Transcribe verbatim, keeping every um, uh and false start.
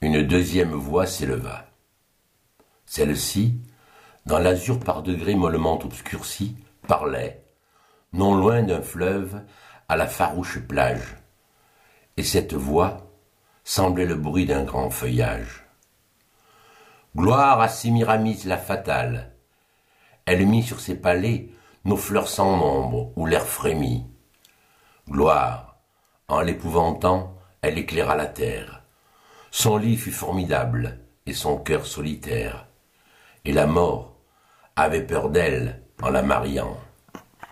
une deuxième voix s'éleva. Celle-ci, dans l'azur par degrés mollement obscurci, parlait, non loin d'un fleuve, à la farouche plage. Et cette voix semblait le bruit d'un grand feuillage. Gloire à Sémiramis la fatale. Elle mit sur ses palais nos fleurs sans nombre, où l'air frémit. Gloire, en l'épouvantant, elle éclaira la terre. Son lit fut formidable, et son cœur solitaire. Et la mort avait peur d'elle en la mariant.